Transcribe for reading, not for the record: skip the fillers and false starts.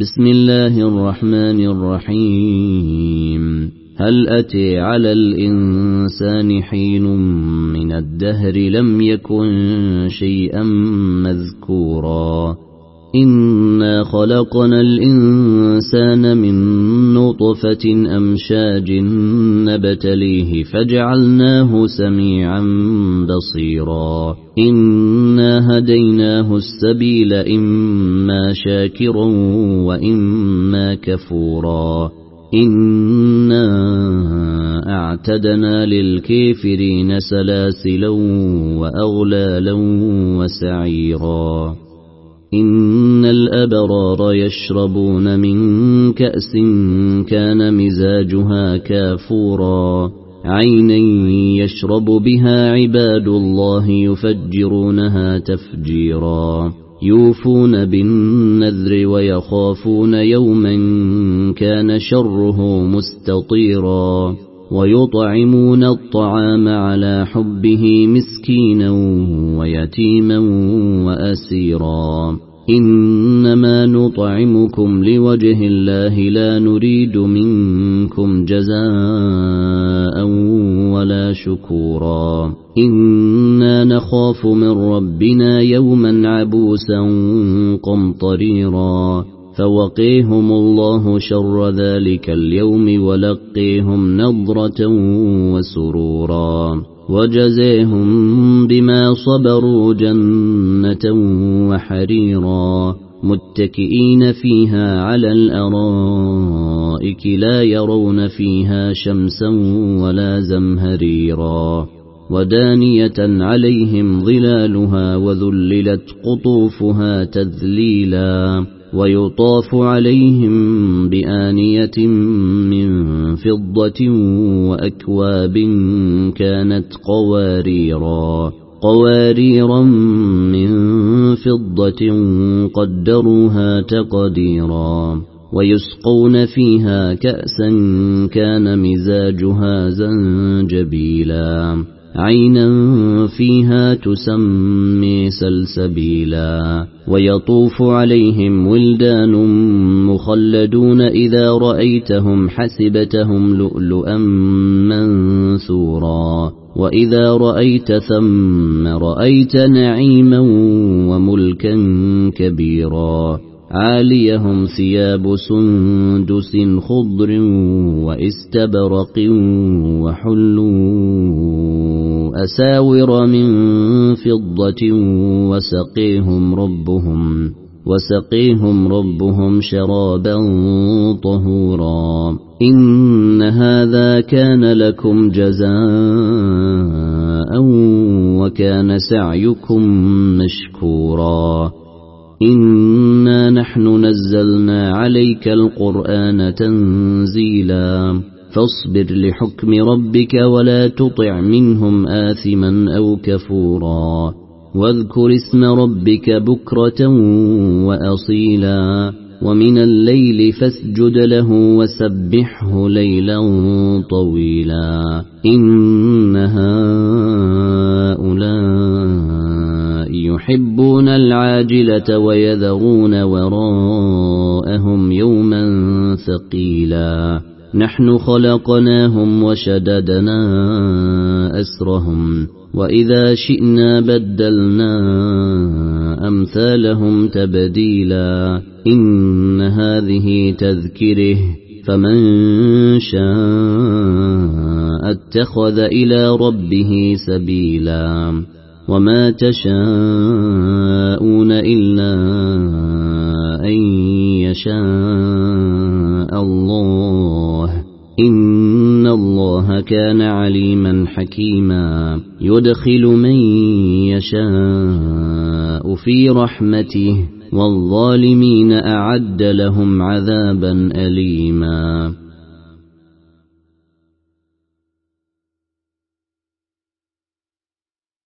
بسم الله الرحمن الرحيم. هل أتى على الإنسان حين من الدهر لم يكن شيئا مذكورا إنا خلقنا الإنسان من نطفة أمشاج نبتليه فجعلناه سميعا بصيرا إنا هديناه السبيل إما شاكرا وإما كفورا إنا أعتدنا للكافرين سلاسلا وأغلالا وسعيرا إن الأبرار يشربون من كأس كان مزاجها كافورا عينا يشرب بها عباد الله يفجرونها تفجيرا يوفون بالنذر ويخافون يوما كان شره مستطيرا ويطعمون الطعام على حبه مسكينا ويتيما وأسيرا إنما نطعمكم لوجه الله لا نريد منكم جزاء ولا شكورا إنا نخاف من ربنا يوما عبوسا قمطريرا فوقيهم الله شر ذلك اليوم ولقيهم نضرة وسرورا وجزيهم بما صبروا جنة وحريرا متكئين فيها على الأرائك لا يرون فيها شمسا ولا زمهريرا ودانية عليهم ظلالها وذللت قطوفها تذليلا ويطاف عليهم بآنية من فضة وأكواب كانت قواريرا من فضة قدروها تقديرا ويسقون فيها كأسا كان مزاجها زنجبيلا عينا فيها تسمي سلسبيلا ويطوف عليهم ولدان مخلدون إذا رأيتهم حسبتهم لؤلؤا منثورا وإذا رأيت ثم رأيت نعيما وملكا كبيرا عاليهم ثياب سندس خضر وإستبرق وحلوا أساور من فضة وسقيهم ربهم شرابا طهورا إن هذا كان لكم جزاء وكان سعيكم مشكورا إنا نحن نزلنا عليك القرآن تنزيلا فاصبر لحكم ربك ولا تطع منهم آثما أو كفورا واذكر اسم ربك بكرة وأصيلا ومن الليل فاسجد له وسبحه ليلا طويلا إن هؤلاء يحبون العاجلة ويذرون وراءهم يوما ثقيلا نحن خلقناهم وشددنا أسرهم وإذا شئنا بدلنا أمثالهم تبديلا إن هذه تذكره فمن شاء اتخذ إلى ربه سبيلا وما تشاءون إلا أن يشاء الله إن الله كان عليما حكيما يدخل من يشاء في رحمته والظالمين أعد لهم عذابا أليما